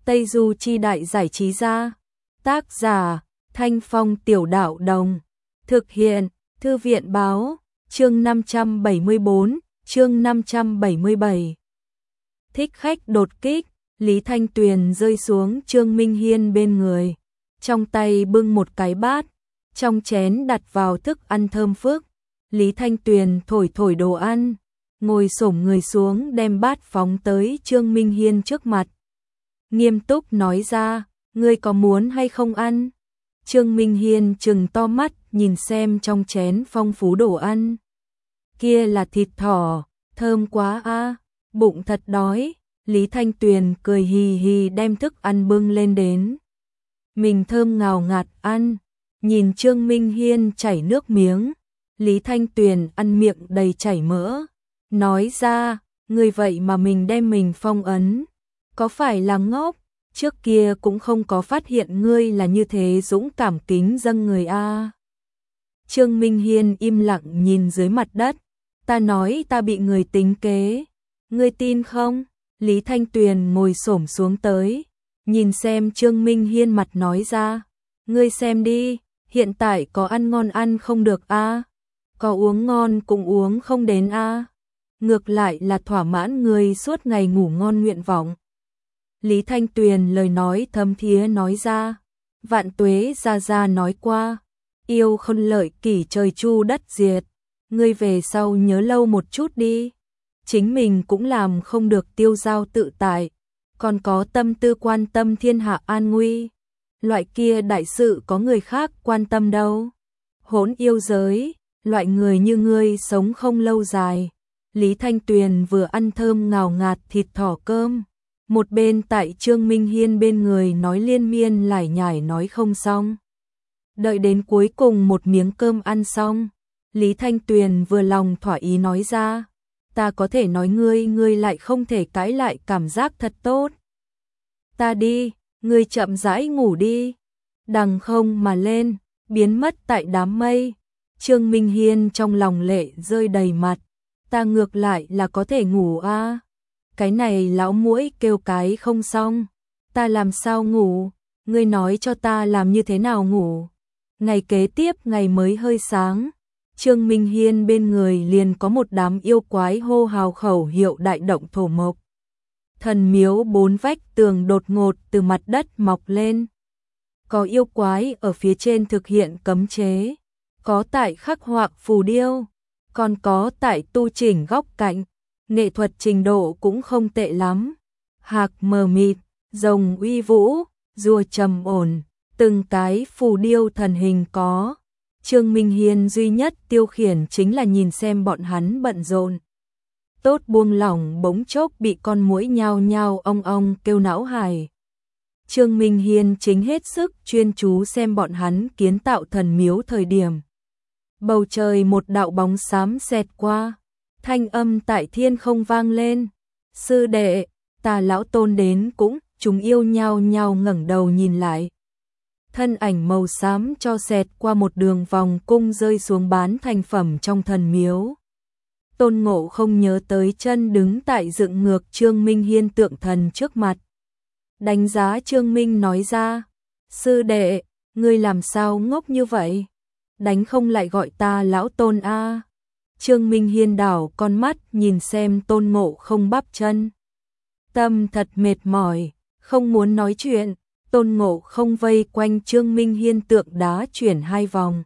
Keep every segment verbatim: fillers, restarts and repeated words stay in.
Tây Du Chi Đại Giải Trí Gia. Tác giả Thanh Phong Tiểu Đạo Đồng. Thực hiện Thư viện Báo. Chương năm trăm bảy mươi bốn, chương năm trăm bảy mươi bảy. Thích khách đột kích. Lý Thanh Tuyền rơi xuống Trương Minh Hiên bên người, trong tay bưng một cái bát, trong chén đặt vào thức ăn thơm phức. Lý Thanh Tuyền thổi thổi đồ ăn, ngồi xổm người xuống đem bát phóng tới Trương Minh Hiên trước mặt. Nghiêm túc nói ra, ngươi có muốn hay không ăn? Trương Minh Hiên trừng to mắt nhìn xem trong chén phong phú đồ ăn. Kia là thịt thỏ, thơm quá a, bụng thật đói. Lý Thanh Tuyền cười hì hì đem thức ăn bưng lên đến. Mình thơm ngào ngạt ăn, nhìn Trương Minh Hiên chảy nước miếng. Lý Thanh Tuyền ăn miệng đầy chảy mỡ, nói ra, ngươi vậy mà mình đem mình phong ấn, có phải là ngốc, trước kia cũng không có phát hiện ngươi là như thế dũng cảm kính dâng người a. Trương Minh Hiên im lặng nhìn dưới mặt đất, ta nói ta bị người tính kế, ngươi tin không? Lý Thanh Tuyền ngồi xổm xuống tới, nhìn xem Trương Minh Hiên mặt nói ra, ngươi xem đi, hiện tại có ăn ngon ăn không được a, có uống ngon cũng uống không đến a, ngược lại là thỏa mãn người suốt ngày ngủ ngon nguyện vọng. Lý Thanh Tuyền lời nói thấm thía nói ra, Vạn Tuế gia gia nói qua, yêu không lợi kỷ trời chu đất diệt, ngươi về sau nhớ lâu một chút đi. Chính mình cũng làm không được tiêu dao tự tại, còn có tâm tư quan tâm thiên hạ an nguy. Loại kia đại sự có người khác quan tâm đâu. Hỗn yêu giới, loại người như ngươi sống không lâu dài. Lý Thanh Tuyền vừa ăn thơm ngào ngạt thịt thỏ cơm, một bên tại Trương Minh Hiên bên người nói liên miên lải nhải nói không xong. Đợi đến cuối cùng một miếng cơm ăn xong, Lý Thanh Tuyền vừa lòng thỏa ý nói ra, ta có thể nói ngươi, ngươi lại không thể cãi lại, cảm giác thật tốt. Ta đi, ngươi chậm rãi ngủ đi. Đằng không mà lên, biến mất tại đám mây. Trương Minh Hiên trong lòng lệ rơi đầy mặt, ta ngược lại là có thể ngủ a. À. Cái này lão muỗi kêu cái không xong, ta làm sao ngủ, ngươi nói cho ta làm như thế nào ngủ. Ngày kế tiếp ngày mới hơi sáng, Trương Minh Hiên bên người liền có một đám yêu quái hô hào khẩu hiệu đại động thổ mộc. Thần miếu bốn vách tường đột ngột từ mặt đất mọc lên. Có yêu quái ở phía trên thực hiện cấm chế, có tại khắc họa phù điêu, còn có tại tu chỉnh góc cạnh, nghệ thuật trình độ cũng không tệ lắm. Hạc mờ mịt, rồng uy vũ, rùa trầm ổn, từng cái phù điêu thần hình có. Trương Minh Hiên duy nhất tiêu khiển chính là nhìn xem bọn hắn bận rộn. Tốt buông lỏng bỗng chốc bị con muỗi nhao nhao ong ong kêu não hài. Trương Minh Hiên chính hết sức chuyên chú xem bọn hắn kiến tạo thần miếu thời điểm. Bầu trời một đạo bóng xám xẹt qua, thanh âm tại thiên không vang lên. Sư đệ, ta lão tôn đến cũng, chúng yêu nhao nhao ngẩng đầu nhìn lại. Thân ảnh màu xám cho xẹt qua một đường vòng cung rơi xuống bán thành phẩm trong thần miếu. Tôn Ngộ không nhớ tới chân đứng tại dựng ngược Trương Minh Hiên tượng thần trước mặt. Đánh giá Trương Minh nói ra, sư đệ, ngươi làm sao ngốc như vậy? Đánh không lại gọi ta lão tôn a. Trương Minh Hiên đảo con mắt nhìn xem Tôn Ngộ không bắp chân. Tâm thật mệt mỏi, không muốn nói chuyện. Tôn Ngộ không vây quanh Trương Minh Hiên tượng đá chuyển hai vòng.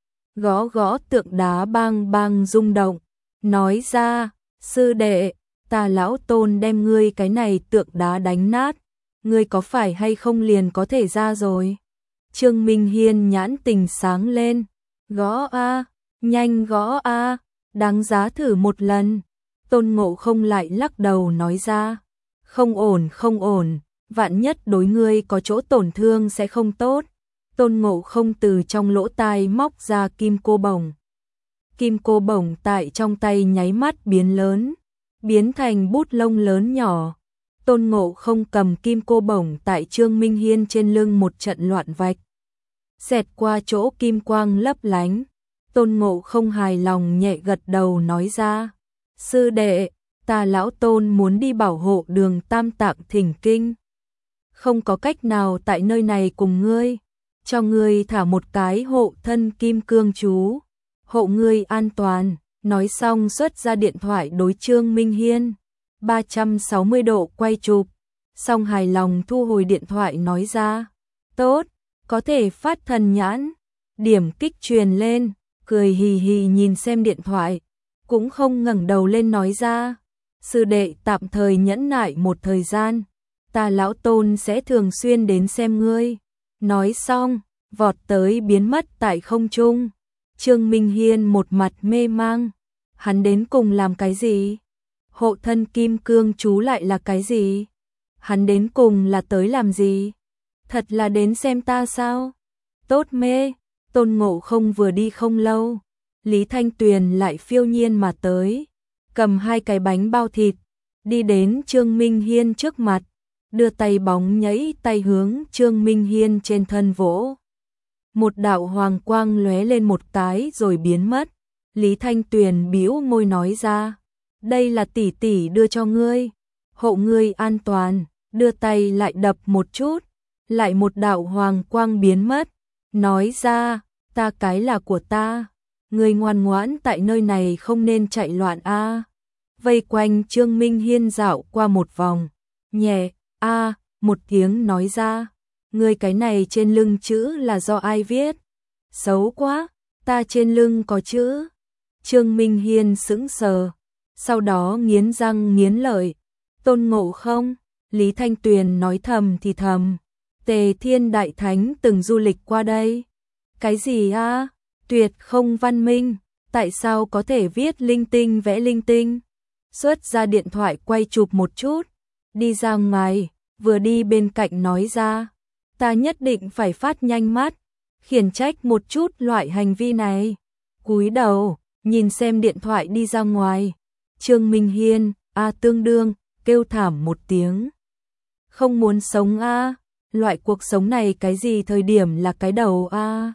Gõ gõ tượng đá bang bang rung động, nói ra, sư đệ, ta lão Tôn đem ngươi cái này tượng đá đánh nát, ngươi có phải hay không liền có thể ra rồi. Trương Minh Hiên nhãn tình sáng lên, gõ a, nhanh gõ a, đáng giá thử một lần. Tôn Ngộ không lại lắc đầu nói ra, không ổn không ổn. Vạn nhất đối ngươi có chỗ tổn thương sẽ không tốt. Tôn Ngộ không từ trong lỗ tai móc ra kim cô bổng. Kim cô bổng tại trong tay nháy mắt biến lớn, biến thành bút lông lớn nhỏ. Tôn Ngộ không cầm kim cô bổng tại Trương Minh Hiên trên lưng một trận loạn vạch. Xẹt qua chỗ kim quang lấp lánh. Tôn Ngộ không hài lòng nhẹ gật đầu nói ra, sư đệ, ta lão Tôn muốn đi bảo hộ đường Tam Tạng Thỉnh Kinh. không có cách nào tại nơi này cùng ngươi, cho ngươi thả một cái hộ thân kim cương chú, hộ ngươi an toàn. Nói xong xuất ra điện thoại đối Trương Minh Hiên, ba trăm sáu mươi độ quay chụp, xong hài lòng thu hồi điện thoại nói ra, tốt, có thể phát thần nhãn, điểm kích truyền lên, cười hì hì nhìn xem điện thoại, cũng không ngẩng đầu lên nói ra, sư đệ tạm thời nhẫn nại một thời gian, ta lão Tôn sẽ thường xuyên đến xem ngươi. Nói xong, vọt tới biến mất tại không trung. Trương Minh Hiên một mặt mê mang, hắn đến cùng làm cái gì? Hộ thân kim cương chú lại là cái gì? Hắn đến cùng là tới làm gì? Thật là đến xem ta sao? Tốt mê, Tôn Ngộ Không vừa đi không lâu, Lý Thanh Tuyền lại phiêu nhiên mà tới, cầm hai cái bánh bao thịt, đi đến Trương Minh Hiên trước mặt, đưa tay bóng nhảy tay hướng Trương Minh Hiên trên thân vỗ. Một đạo hoàng quang lóe lên một cái rồi biến mất. Lý Thanh Tuyền bĩu môi nói ra, đây là tỷ tỷ đưa cho ngươi, hộ ngươi an toàn, đưa tay lại đập một chút, lại một đạo hoàng quang biến mất, nói ra, ta cái là của ta, ngươi ngoan ngoãn tại nơi này không nên chạy loạn a. Vây quanh Trương Minh Hiên dạo qua một vòng, nhẹ, a, một tiếng nói ra, ngươi cái này trên lưng chữ là do ai viết? Xấu quá, ta trên lưng có chữ. Trương Minh Hiên sững sờ, sau đó nghiến răng nghiến lợi, Tôn Ngộ Không, Lý Thanh Tuyền nói thầm thì thầm, Tề Thiên Đại Thánh từng du lịch qua đây. Cái gì a? Tuyệt không văn minh, tại sao có thể viết linh tinh vẽ linh tinh? Xuất ra điện thoại quay chụp một chút, đi ra ngoài, vừa đi bên cạnh nói ra, ta nhất định phải phát nhanh mắt, khiển trách một chút loại hành vi này. Cúi đầu, nhìn xem điện thoại đi ra ngoài, Trương Minh Hiên, a tương đương, kêu thảm một tiếng. Không muốn sống a, loại cuộc sống này cái gì thời điểm là cái đầu a.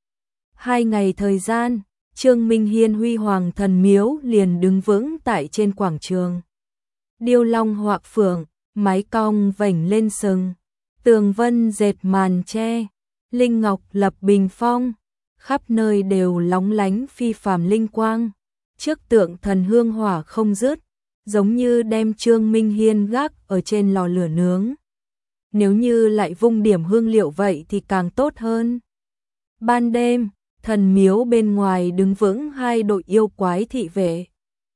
Hai ngày thời gian, Trương Minh Hiên huy hoàng thần miếu liền đứng vững tại trên quảng trường. Điêu long họa phượng, mái cong vảnh lên sừng, tường vân dệt màn tre, linh ngọc lập bình phong, khắp nơi đều lóng lánh phi phàm linh quang, trước tượng thần hương hỏa không dứt, giống như đem Trương Minh Hiên gác ở trên lò lửa nướng. Nếu như lại vung điểm hương liệu vậy thì càng tốt hơn. Ban đêm, thần miếu bên ngoài đứng vững hai đội yêu quái thị vệ,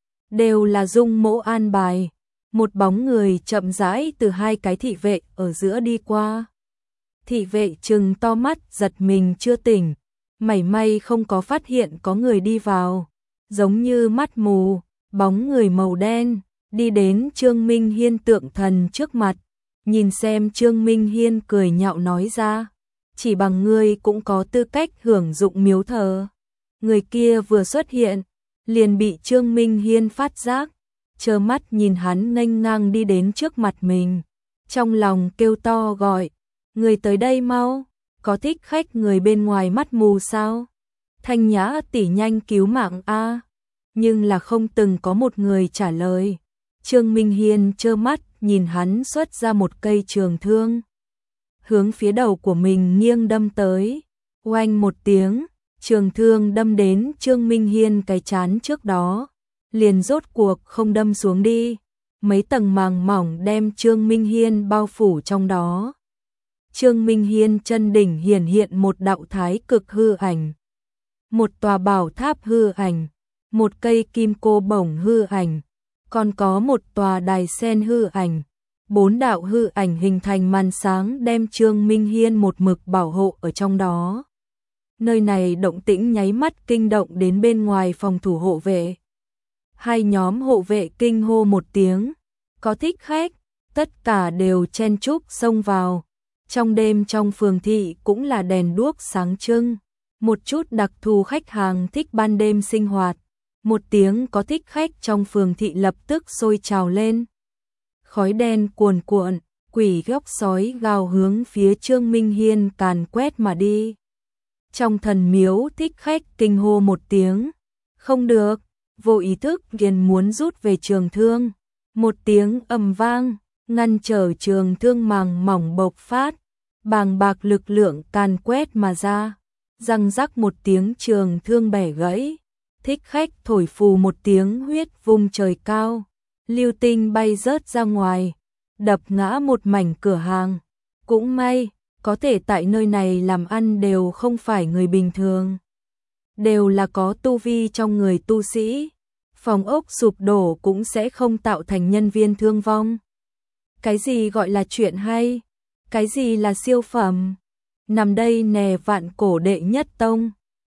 đều là dung mỗ an bài, một bóng người chậm rãi từ hai cái thị vệ ở giữa đi qua. Thị vệ trừng to mắt giật mình chưa tỉnh, mảy may không có phát hiện có người đi vào, giống như mắt mù, bóng người màu đen, đi đến Trương Minh Hiên tượng thần trước mặt, nhìn xem Trương Minh Hiên cười nhạo nói ra, chỉ bằng ngươi cũng có tư cách hưởng dụng miếu thờ. Người kia vừa xuất hiện, liền bị Trương Minh Hiên phát giác, trơ mắt nhìn hắn nghênh ngang đi đến trước mặt mình, trong lòng kêu to gọi, người tới đây mau, có thích khách người bên ngoài mắt mù sao? Thanh Nhã tỷ nhanh cứu mạng a. Nhưng là không từng có một người trả lời. Trương Minh Hiên trơ mắt nhìn hắn xuất ra một cây trường thương, hướng phía đầu của mình nghiêng đâm tới. Oanh một tiếng, trường thương đâm đến Trương Minh Hiên cái trán trước đó, liền rốt cuộc không đâm xuống đi, mấy tầng màng mỏng đem Trương Minh Hiên bao phủ trong đó. Trương Minh Hiên chân đỉnh hiển hiện một đạo thái cực hư ảnh, một tòa bảo tháp hư ảnh, một cây kim cô bổng hư ảnh, còn có một tòa đài sen hư ảnh. Bốn đạo hư ảnh hình thành màn sáng đem Trương Minh Hiên một mực bảo hộ ở trong đó. Nơi này động tĩnh nháy mắt kinh động đến bên ngoài phòng thủ hộ vệ. Hai nhóm hộ vệ kinh hô một tiếng, có thích khách, tất cả đều chen chúc xông vào. Trong đêm trong phường thị cũng là đèn đuốc sáng trưng, một chút đặc thù khách hàng thích ban đêm sinh hoạt. Một tiếng có thích khách trong phường thị lập tức sôi trào lên. Khói đen cuồn cuộn, quỷ góc sói gào hướng phía Trương Minh Hiên càn quét mà đi. Trong thần miếu thích khách kinh hô một tiếng, không được, vô ý thức liền muốn rút về trường thương. Một tiếng ầm vang, ngăn trở trường thương màng mỏng bộc phát, bàng bạc lực lượng càn quét mà ra, răng rắc một tiếng trường thương bẻ gãy, thích khách thổi phù một tiếng huyết vung trời cao, lưu tinh bay rớt ra ngoài, đập ngã một mảnh cửa hàng. Cũng may, có thể tại nơi này làm ăn đều không phải người bình thường, đều là có tu vi trong người tu sĩ, phòng ốc sụp đổ cũng sẽ không tạo thành nhân viên thương vong. Cái gì gọi là chuyện hay? Cái gì là siêu phẩm? Nằm đây nè vạn cổ đệ nhất tông,